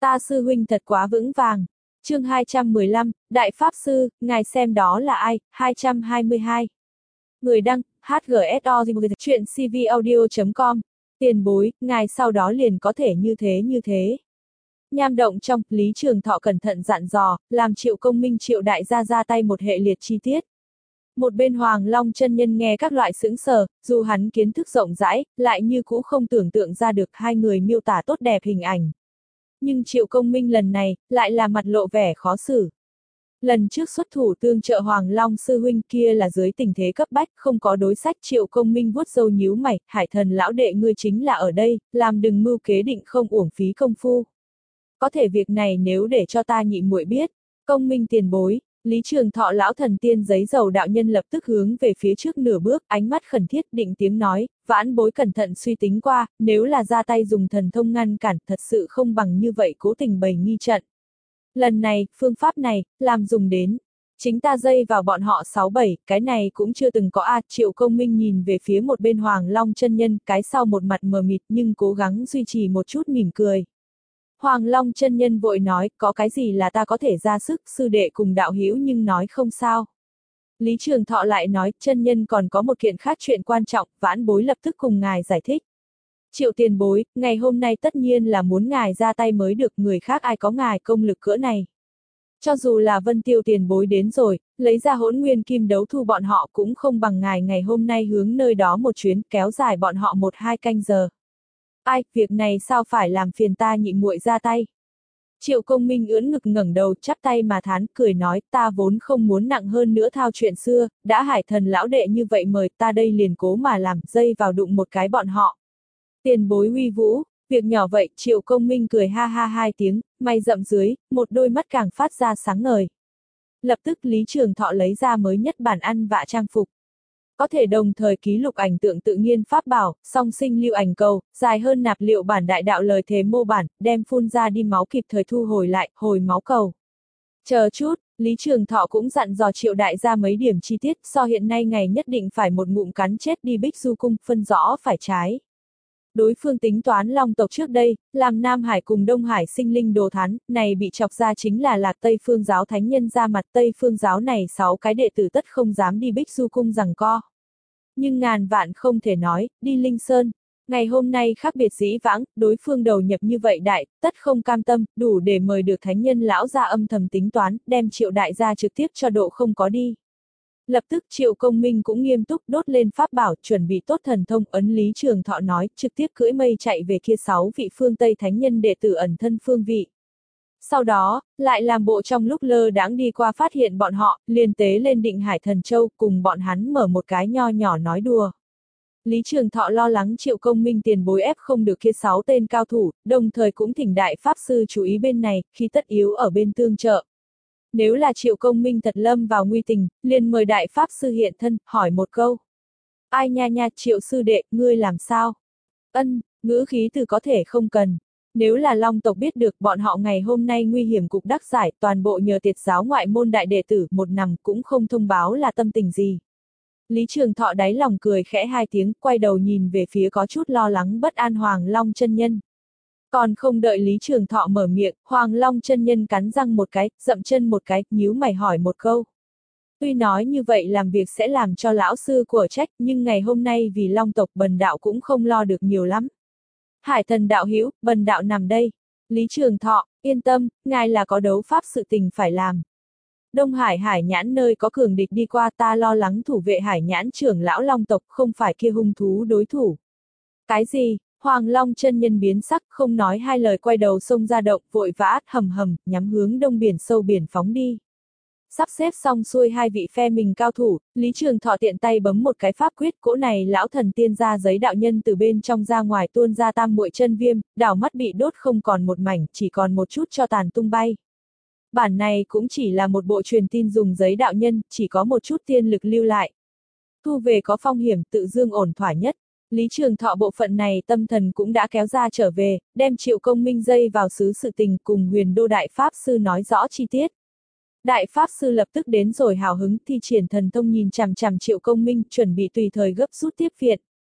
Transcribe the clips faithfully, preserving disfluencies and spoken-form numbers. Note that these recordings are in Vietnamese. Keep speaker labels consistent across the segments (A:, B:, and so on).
A: Ta sư huynh thật quá vững vàng. Chương hai trăm mười lăm, Đại Pháp Sư, ngài xem đó là ai? hai trăm hai mươi hai. Người đăng, hát giê ét o chuyện c v audio chấm com. Tiền bối, ngài sau đó liền có thể như thế như thế. Nham động trong, Lý Trường Thọ cẩn thận dặn dò, làm Triệu Công Minh Triệu đại gia ra tay một hệ liệt chi tiết. Một bên Hoàng Long chân nhân nghe các loại sững sờ, dù hắn kiến thức rộng rãi, lại như cũ không tưởng tượng ra được hai người miêu tả tốt đẹp hình ảnh. Nhưng Triệu Công Minh lần này, lại là mặt lộ vẻ khó xử. Lần trước xuất thủ tương trợ Hoàng Long sư huynh kia là dưới tình thế cấp bách, không có đối sách. Triệu Công Minh vuốt râu nhíu mày, Hải Thần lão đệ ngươi chính là ở đây, làm đừng mưu kế định không uổng phí công phu. Có thể việc này nếu để cho ta nhị muội biết, Công Minh tiền bối. Lý Trường Thọ lão thần tiên giấy dầu đạo nhân lập tức hướng về phía trước nửa bước, ánh mắt khẩn thiết định tiếng nói, vãn bối cẩn thận suy tính qua, nếu là ra tay dùng thần thông ngăn cản, thật sự không bằng như vậy cố tình bày nghi trận. Lần này, phương pháp này, làm dùng đến. Chính ta dây vào bọn họ sáu bảy, cái này cũng chưa từng có a. Triệu Công Minh nhìn về phía một bên Hoàng Long chân nhân, cái sau một mặt mờ mịt nhưng cố gắng duy trì một chút mỉm cười. Hoàng Long chân nhân vội nói, có cái gì là ta có thể ra sức, sư đệ cùng đạo hữu nhưng nói không sao. Lý Trường Thọ lại nói, chân nhân còn có một kiện khác chuyện quan trọng, vãn bối lập tức cùng ngài giải thích. Triệu tiền bối, ngày hôm nay tất nhiên là muốn ngài ra tay mới được, người khác ai có ngài công lực cỡ này. Cho dù là Vân Tiêu tiền bối đến rồi, lấy ra hỗn nguyên kim đấu thu bọn họ cũng không bằng ngài ngày hôm nay hướng nơi đó một chuyến, kéo dài bọn họ một hai canh giờ. Ai, việc này sao phải làm phiền ta nhị muội ra tay. Triệu Công Minh ưỡn ngực ngẩng đầu, chắp tay mà thán, cười nói, ta vốn không muốn nặng hơn nữa thao chuyện xưa, đã Hải Thần lão đệ như vậy mời ta đây liền cố mà làm, dây vào đụng một cái bọn họ. Tiền bối uy vũ, việc nhỏ vậy. Triệu Công Minh cười ha ha hai tiếng, mày rậm dưới, một đôi mắt càng phát ra sáng ngời. Lập tức Lý Trường Thọ lấy ra mới nhất bản ăn vạ trang phục. Có thể đồng thời ký lục ảnh tượng tự nhiên pháp bảo, song sinh lưu ảnh cầu, dài hơn nạp liệu bản đại đạo lời thề mô bản, đem phun ra đi máu kịp thời thu hồi lại, hồi máu cầu. Chờ chút, Lý Trường Thọ cũng dặn dò Triệu đại gia mấy điểm chi tiết, so hiện nay ngày nhất định phải một ngụm cắn chết đi Bích Du Cung, phân rõ phải trái. Đối phương tính toán Long tộc trước đây, làm Nam Hải cùng Đông Hải sinh linh đồ thán, này bị chọc ra chính là Lạc Tây Phương giáo thánh nhân ra mặt. Tây Phương giáo này sáu cái đệ tử tất không dám đi Bích Du Cung giằng co. Nhưng ngàn vạn không thể nói, đi Linh Sơn. Ngày hôm nay khác biệt dĩ vãng, đối phương đầu nhập như vậy đại, tất không cam tâm, đủ để mời được thánh nhân lão ra âm thầm tính toán, đem Triệu đại gia trực tiếp cho độ không có đi. Lập tức Triệu Công Minh cũng nghiêm túc đốt lên pháp bảo, chuẩn bị tốt thần thông ấn. Lý Trường Thọ nói, trực tiếp cưỡi mây chạy về kia sáu vị phương Tây thánh nhân đệ tử ẩn thân phương vị. Sau đó, lại làm bộ trong lúc lơ đãng đi qua phát hiện bọn họ, liền tế lên Định Hải Thần Châu, cùng bọn hắn mở một cái nho nhỏ nói đùa. Lý Trường Thọ lo lắng Triệu Công Minh tiền bối ép không được kia sáu tên cao thủ, đồng thời cũng thỉnh Đại Pháp Sư chú ý bên này, khi tất yếu ở bên tương trợ. Nếu là Triệu Công Minh thật lâm vào nguy tình, liền mời Đại Pháp Sư hiện thân, hỏi một câu. Ai nha nha, Triệu sư đệ, ngươi làm sao? Ân, ngữ khí từ có thể không cần. Nếu là Long tộc biết được bọn họ ngày hôm nay nguy hiểm cục đắc giải, toàn bộ nhờ Tiệt giáo ngoại môn đại đệ tử một nằm cũng không thông báo là tâm tình gì. Lý Trường Thọ đáy lòng cười khẽ hai tiếng, quay đầu nhìn về phía có chút lo lắng bất an Hoàng Long chân nhân. Còn không đợi Lý Trường Thọ mở miệng, Hoàng Long chân nhân cắn răng một cái, dậm chân một cái, nhíu mày hỏi một câu. Tuy nói như vậy làm việc sẽ làm cho lão sư của trách, nhưng ngày hôm nay vì Long tộc bần đạo cũng không lo được nhiều lắm. Hải Thần đạo hữu, bần đạo nằm đây. Lý Trường Thọ, yên tâm, ngài là có đấu pháp sự tình phải làm. Đông Hải Hải Nhãn nơi có cường địch đi qua, ta lo lắng thủ vệ Hải Nhãn trưởng lão Long tộc không phải kia hung thú đối thủ. Cái gì? Hoàng Long chân nhân biến sắc, không nói hai lời quay đầu xông ra động, vội vã, hầm hầm, nhắm hướng đông biển sâu biển phóng đi. Sắp xếp xong xuôi hai vị phe mình cao thủ, Lý Trường Thọ tiện tay bấm một cái pháp quyết, cỗ này lão thần tiên ra giấy đạo nhân từ bên trong ra ngoài tuôn ra tam muội chân viêm, đảo mắt bị đốt không còn một mảnh, chỉ còn một chút cho tàn tung bay. Bản này cũng chỉ là một bộ truyền tin dùng giấy đạo nhân, chỉ có một chút tiên lực lưu lại. Thu về có phong hiểm, tự dương ổn thỏa nhất. Lý Trường Thọ bộ phận này tâm thần cũng đã kéo ra trở về, đem Triệu Công Minh dây vào xứ sự tình cùng Huyền Đô Đại Pháp Sư nói rõ chi tiết. Đại Pháp Sư lập tức đến rồi hào hứng thi triển thần thông nhìn chằm chằm Triệu Công Minh, chuẩn bị tùy thời gấp rút tiếp viện.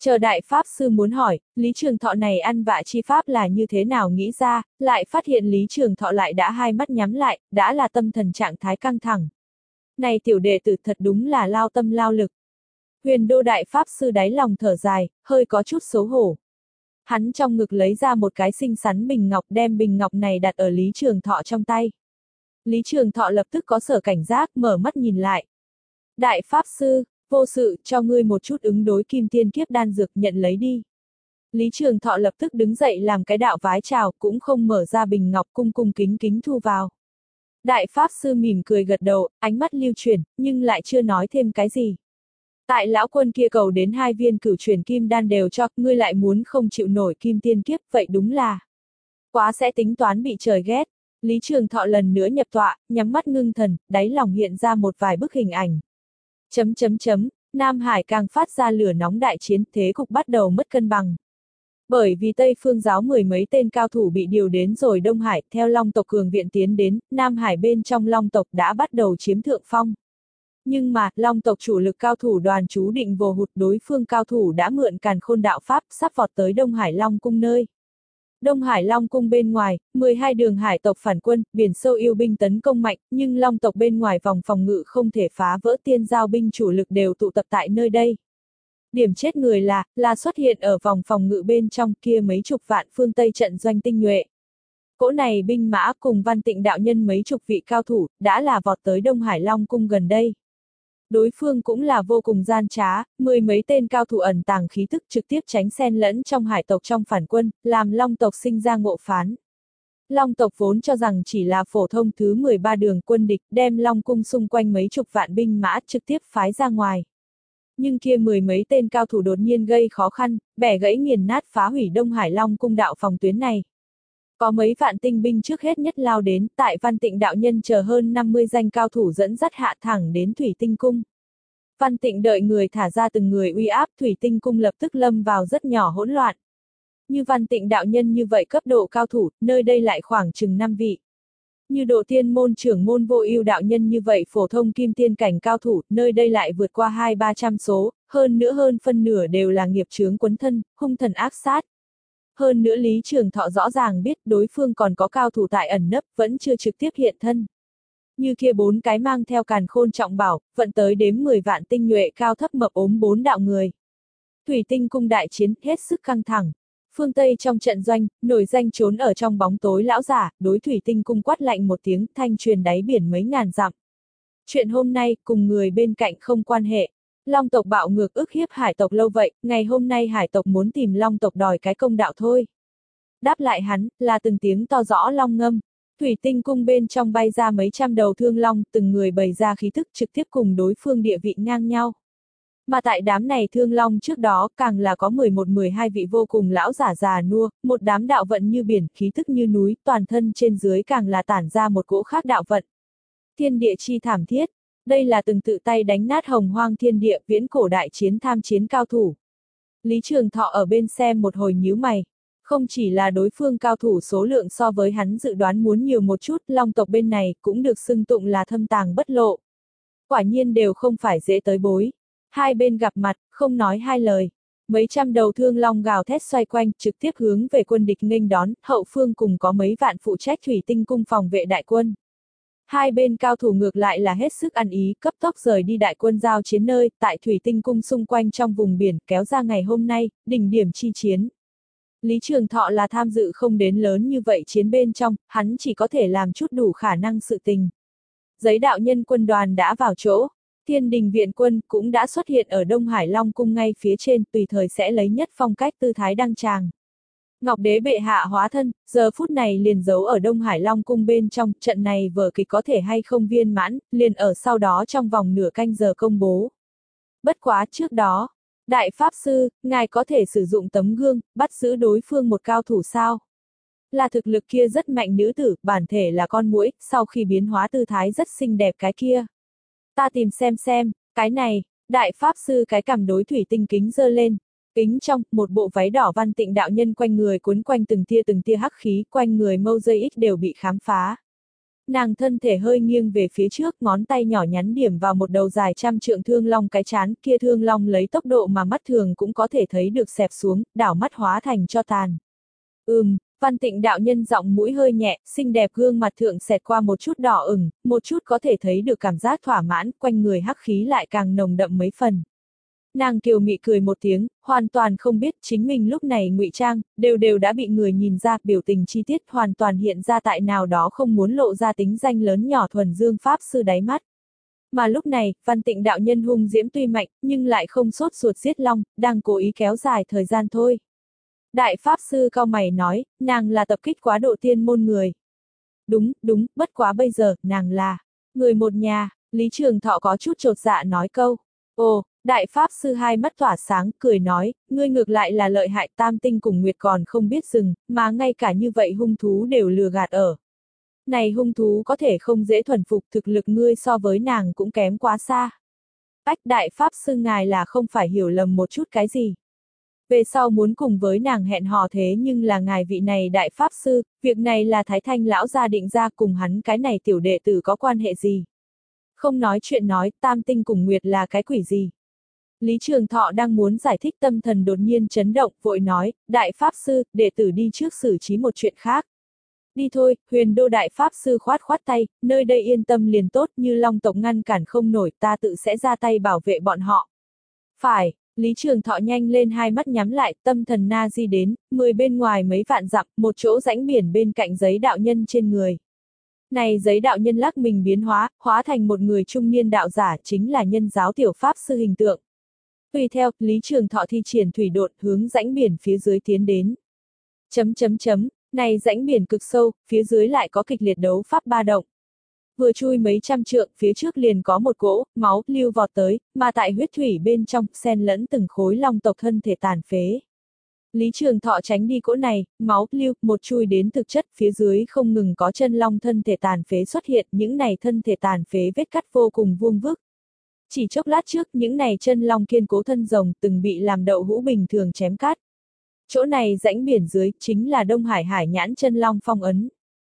A: Chờ đại pháp sư muốn hỏi, Lý Trường Thọ này ăn vạ chi pháp là như thế nào nghĩ ra, lại phát hiện Lý Trường Thọ lại đã hai mắt nhắm lại, đã là tâm thần trạng thái căng thẳng. Này tiểu đệ tử thật đúng là lao tâm lao lực. Huyền Đô đại pháp sư đáy lòng thở dài, hơi có chút xấu hổ. Hắn trong ngực lấy ra một cái xinh xắn bình ngọc, đem bình ngọc này đặt ở Lý Trường Thọ trong tay. Lý Trường Thọ lập tức có sở cảnh giác, mở mắt nhìn lại. Đại pháp sư, vô sự, cho ngươi một chút ứng đối kim tiên kiếp đan dược, nhận lấy đi. Lý Trường Thọ lập tức đứng dậy làm cái đạo vái chào, cũng không mở ra bình ngọc, cung cung kính kính thu vào. Đại pháp sư mỉm cười gật đầu, ánh mắt lưu chuyển, nhưng lại chưa nói thêm cái gì. Tại lão quân kia cầu đến hai viên cửu chuyển kim đan đều cho, ngươi lại muốn không chịu nổi kim tiên kiếp, vậy đúng là quá sẽ tính toán bị trời ghét. Lý Trường Thọ lần nữa nhập tọa, nhắm mắt ngưng thần, đáy lòng hiện ra một vài bức hình ảnh. Chấm chấm chấm, Nam Hải càng phát ra lửa nóng đại chiến, thế cục bắt đầu mất cân bằng. Bởi vì Tây Phương giáo mười mấy tên cao thủ bị điều đến rồi Đông Hải, theo Long tộc cường viện tiến đến, Nam Hải bên trong Long tộc đã bắt đầu chiếm thượng phong. Nhưng mà, Long tộc chủ lực cao thủ đoàn chú định vồ hụt, đối phương cao thủ đã mượn càn khôn đạo pháp, sắp vọt tới Đông Hải Long cung nơi. Đông Hải Long cung bên ngoài, mười hai đường hải tộc phản quân, biển sâu yêu binh tấn công mạnh, nhưng Long tộc bên ngoài vòng phòng ngự không thể phá vỡ, tiên giao binh chủ lực đều tụ tập tại nơi đây. Điểm chết người là, là xuất hiện ở vòng phòng ngự bên trong kia mấy chục vạn phương Tây trận doanh tinh nhuệ. Cỗ này binh mã cùng Văn Tịnh đạo nhân mấy chục vị cao thủ, đã là vọt tới Đông Hải Long cung gần đây. Đối phương cũng là vô cùng gian trá, mười mấy tên cao thủ ẩn tàng khí tức trực tiếp tránh xen lẫn trong hải tộc trong phản quân, làm Long tộc sinh ra ngộ phán. Long tộc vốn cho rằng chỉ là phổ thông thứ mười ba đường quân địch, đem Long cung xung quanh mấy chục vạn binh mã trực tiếp phái ra ngoài. Nhưng kia mười mấy tên cao thủ đột nhiên gây khó khăn, bẻ gãy nghiền nát phá hủy Đông Hải Long cung đạo phòng tuyến này. Có mấy vạn tinh binh trước hết nhất lao đến, tại Văn Tịnh đạo nhân chờ hơn năm mươi danh cao thủ dẫn dắt hạ thẳng đến Thủy Tinh cung. Văn Tịnh đợi người thả ra từng người uy áp, Thủy Tinh cung lập tức lâm vào rất nhỏ hỗn loạn. Như Văn Tịnh đạo nhân như vậy cấp độ cao thủ, nơi đây lại khoảng chừng năm vị. Như Độ Tiên môn trưởng môn Vô Ưu đạo nhân như vậy phổ thông kim tiên cảnh cao thủ, nơi đây lại vượt qua hai ba trăm số, hơn nữa hơn phân nửa đều là nghiệp chướng quấn thân, hung thần ác sát. Hơn nữa Lý Trường Thọ rõ ràng biết đối phương còn có cao thủ tại ẩn nấp, vẫn chưa trực tiếp hiện thân. Như kia bốn cái mang theo càn khôn trọng bảo, vận tới đếm mười vạn tinh nhuệ cao thấp mập ốm bốn đạo người. Thủy Tinh cung đại chiến hết sức căng thẳng. Phương Tây trong trận doanh, nổi danh trốn ở trong bóng tối lão giả, đối Thủy Tinh cung quát lạnh một tiếng, thanh truyền đáy biển mấy ngàn dặm. Chuyện hôm nay cùng người bên cạnh không quan hệ. Long tộc bạo ngược ức hiếp hải tộc lâu vậy, ngày hôm nay hải tộc muốn tìm Long tộc đòi cái công đạo thôi. Đáp lại hắn, là từng tiếng to rõ long ngâm. Thủy Tinh cung bên trong bay ra mấy trăm đầu thương long, từng người bày ra khí thức trực tiếp cùng đối phương địa vị ngang nhau. Mà tại đám này thương long trước đó, càng là có mười một mười hai vị vô cùng lão giả già nua, một đám đạo vận như biển, khí thức như núi, toàn thân trên dưới càng là tản ra một cỗ khác đạo vận. Thiên địa chi thảm thiết, đây là từng tự tay đánh nát hồng hoang thiên địa, viễn cổ đại chiến tham chiến cao thủ. Lý Trường Thọ ở bên xem một hồi nhíu mày. Không chỉ là đối phương cao thủ số lượng so với hắn dự đoán muốn nhiều một chút, Long tộc bên này cũng được xưng tụng là thâm tàng bất lộ. Quả nhiên đều không phải dễ tới bối. Hai bên gặp mặt, không nói hai lời. Mấy trăm đầu thương long gào thét xoay quanh, trực tiếp hướng về quân địch nghênh đón, hậu phương cùng có mấy vạn phụ trách Thủy Tinh cung phòng vệ đại quân. Hai bên cao thủ ngược lại là hết sức ăn ý, cấp tốc rời đi đại quân giao chiến nơi, tại Thủy Tinh cung xung quanh trong vùng biển, kéo ra ngày hôm nay, đỉnh điểm chi chiến. Lý Trường Thọ là tham dự không đến lớn như vậy chiến bên trong, hắn chỉ có thể làm chút đủ khả năng sự tình. Giấy đạo nhân quân đoàn đã vào chỗ, Thiên Đình viện quân cũng đã xuất hiện ở Đông Hải Long cung ngay phía trên, tùy thời sẽ lấy nhất phong cách tư thái đăng tràng. Ngọc Đế bệ hạ hóa thân, giờ phút này liền giấu ở Đông Hải Long cung bên trong, trận này vở kịch có thể hay không viên mãn, liền ở sau đó trong vòng nửa canh giờ công bố. Bất quá trước đó, Đại Pháp Sư, ngài có thể sử dụng tấm gương, bắt giữ đối phương một cao thủ sao? Là thực lực kia rất mạnh nữ tử, bản thể là con muỗi, sau khi biến hóa tư thái rất xinh đẹp cái kia. Ta tìm xem xem, cái này, Đại Pháp Sư cái cằm đối thủy tinh kính giơ lên. Kính trong, một bộ váy đỏ Văn Tịnh đạo nhân quanh người cuốn quanh từng tia từng tia hắc khí, quanh người mâu dây ít đều bị khám phá. Nàng thân thể hơi nghiêng về phía trước, ngón tay nhỏ nhắn điểm vào một đầu dài trăm trượng thương long cái chán, kia thương long lấy tốc độ mà mắt thường cũng có thể thấy được xẹp xuống, đảo mắt hóa thành cho tàn. Ừm, Văn Tịnh đạo nhân giọng mũi hơi nhẹ, xinh đẹp gương mặt thượng xẹt qua một chút đỏ ửng, một chút có thể thấy được cảm giác thỏa mãn, quanh người hắc khí lại càng nồng đậm mấy phần. Nàng kiều mị cười một tiếng, hoàn toàn không biết chính mình lúc này ngụy trang, đều đều đã bị người nhìn ra, biểu tình chi tiết hoàn toàn hiện ra tại nào đó không muốn lộ ra tính danh lớn nhỏ thuần dương pháp sư đáy mắt. Mà lúc này, Văn Tịnh đạo nhân hung diễm tuy mạnh, nhưng lại không sốt ruột giết long, đang cố ý kéo dài thời gian thôi. Đại pháp sư cau mày nói, nàng là tập kích quá độ tiên môn người. Đúng, đúng, bất quá bây giờ, nàng là người một nhà. Lý Trường Thọ có chút chột dạ nói câu. Ồ, đại pháp sư hai mắt tỏa sáng, cười nói, ngươi ngược lại là lợi hại, tam tinh cùng nguyệt còn không biết dừng, mà ngay cả như vậy hung thú đều lừa gạt ở. Này hung thú có thể không dễ thuần phục, thực lực ngươi so với nàng cũng kém quá xa. Ách, đại pháp sư ngài là không phải hiểu lầm một chút cái gì. Về sau muốn cùng với nàng hẹn hò, thế nhưng là ngài vị này đại pháp sư, việc này là Thái Thanh lão gia định ra, cùng hắn cái này tiểu đệ tử có quan hệ gì. Không nói chuyện nói, tam tinh cùng nguyệt là cái quỷ gì. Lý Trường Thọ đang muốn giải thích, tâm thần đột nhiên chấn động, vội nói, đại pháp sư, đệ tử đi trước xử trí một chuyện khác. Đi thôi, Huyền Đô đại pháp sư khoát khoát tay, nơi đây yên tâm liền tốt, như Long tộc ngăn cản không nổi, ta tự sẽ ra tay bảo vệ bọn họ. Phải. Lý Trường Thọ nhanh lên, hai mắt nhắm lại, tâm thần na di đến, mười bên ngoài mấy vạn dặm, một chỗ rãnh biển bên cạnh giấy đạo nhân trên người. Này giấy đạo nhân lắc mình biến hóa, hóa thành một người trung niên đạo giả, chính là nhân giáo tiểu pháp sư hình tượng. Tùy theo, Lý Trường Thọ thi triển thủy độn hướng rãnh biển phía dưới tiến đến. Chấm chấm chấm, này rãnh biển cực sâu, phía dưới lại có kịch liệt đấu pháp ba động. Vừa chui mấy trăm trượng, phía trước liền có một cỗ máu lưu vọt tới, mà tại huyết thủy bên trong, xen lẫn từng khối long tộc thân thể tàn phế. Lý Trường Thọ tránh đi cỗ này, máu lưu, một chui đến thực chất, phía dưới không ngừng có chân long thân thể tàn phế xuất hiện, những này thân thể tàn phế vết cắt vô cùng vuông vức. Chỉ chốc lát trước, những này chân long kiên cố thân rồng từng bị làm đậu hũ bình thường chém cắt. Chỗ này rãnh biển dưới, chính là Đông Hải hải nhãn chân long phong ấn.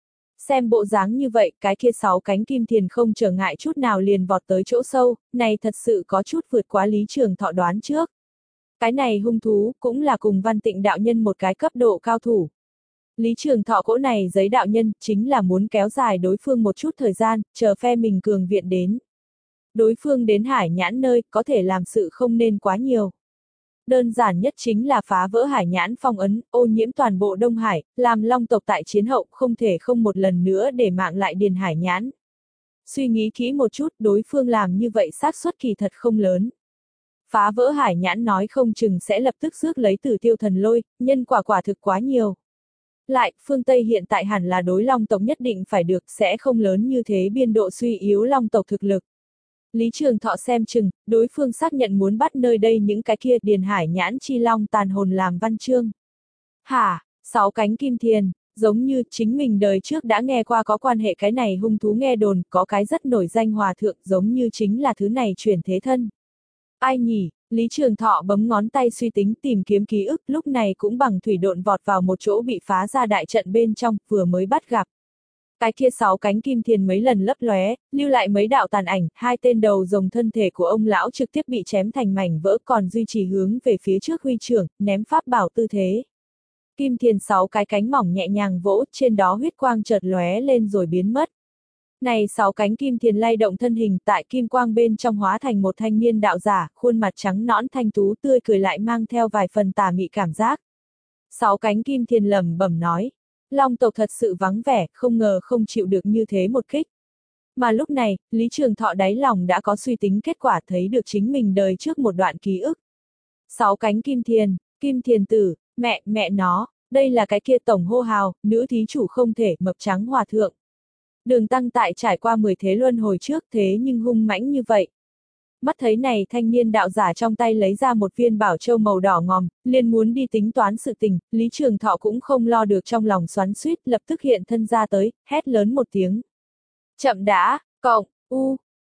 A: Xem bộ dáng như vậy, cái kia sáu cánh kim thiền không trở ngại chút nào liền vọt tới chỗ sâu, này thật sự có chút vượt quá Lý Trường Thọ đoán trước. Cái này hung thú, cũng là cùng Văn Tịnh đạo nhân một cái cấp độ cao thủ. Lý Trường Thọ cỗ này giấy đạo nhân, chính là muốn kéo dài đối phương một chút thời gian, chờ phe mình cường viện đến. Đối phương đến hải nhãn nơi, có thể làm sự không nên quá nhiều. Đơn giản nhất chính là phá vỡ hải nhãn phong ấn, ô nhiễm toàn bộ Đông Hải, làm long tộc tại chiến hậu không thể không một lần nữa để mạng lại điền hải nhãn. Suy nghĩ kỹ một chút, đối phương làm như vậy xác suất kỳ thật không lớn. Phá vỡ hải nhãn nói không chừng sẽ lập tức rước lấy Tử Tiêu thần lôi, nhân quả quả thực quá nhiều. Lại, phương Tây hiện tại hẳn là đối long tộc nhất định phải được, sẽ không lớn như thế biên độ suy yếu long tộc thực lực. Lý Trường Thọ xem chừng, đối phương xác nhận muốn bắt nơi đây những cái kia điền hải nhãn chi long tàn hồn làm văn chương. Hả, sáu cánh kim thiền, giống như chính mình đời trước đã nghe qua có quan hệ cái này hung thú nghe đồn, có cái rất nổi danh hòa thượng giống như chính là thứ này chuyển thế thân. Ai nhỉ, Lý Trường Thọ bấm ngón tay suy tính tìm kiếm ký ức, lúc này cũng bằng thủy độn vọt vào một chỗ bị phá ra đại trận bên trong, vừa mới bắt gặp. Cái kia sáu cánh kim thiền mấy lần lấp lóe, lưu lại mấy đạo tàn ảnh, hai tên đầu rồng thân thể của ông lão trực tiếp bị chém thành mảnh vỡ, còn duy trì hướng về phía trước huy trưởng, ném pháp bảo tư thế. Kim thiền sáu cái cánh mỏng nhẹ nhàng vỗ, trên đó huyết quang chợt lóe lên rồi biến mất. Này sáu cánh kim thiền lay động thân hình tại kim quang bên trong hóa thành một thanh niên đạo giả, khuôn mặt trắng nõn thanh tú tươi cười lại mang theo vài phần tà mị cảm giác. Sáu cánh kim thiền lẩm bẩm nói. Long tộc thật sự vắng vẻ, không ngờ không chịu được như thế một kích. Mà lúc này, Lý Trường Thọ đáy lòng đã có suy tính kết quả, thấy được chính mình đời trước một đoạn ký ức. Sáu cánh kim thiền, kim thiền tử, mẹ, mẹ nó, đây là cái kia tổng hô hào, nữ thí chủ không thể, mập trắng hòa thượng. Đường Tăng tại trải qua mười thế luân hồi trước, thế nhưng hung mãnh như vậy. Mắt thấy này, thanh niên đạo giả trong tay lấy ra một viên bảo châu màu đỏ ngòm, liền muốn đi tính toán sự tình, Lý Trường Thọ cũng không lo được trong lòng xoắn xuýt, lập tức hiện thân ra tới, hét lớn một tiếng. Chậm đã, cộng, u,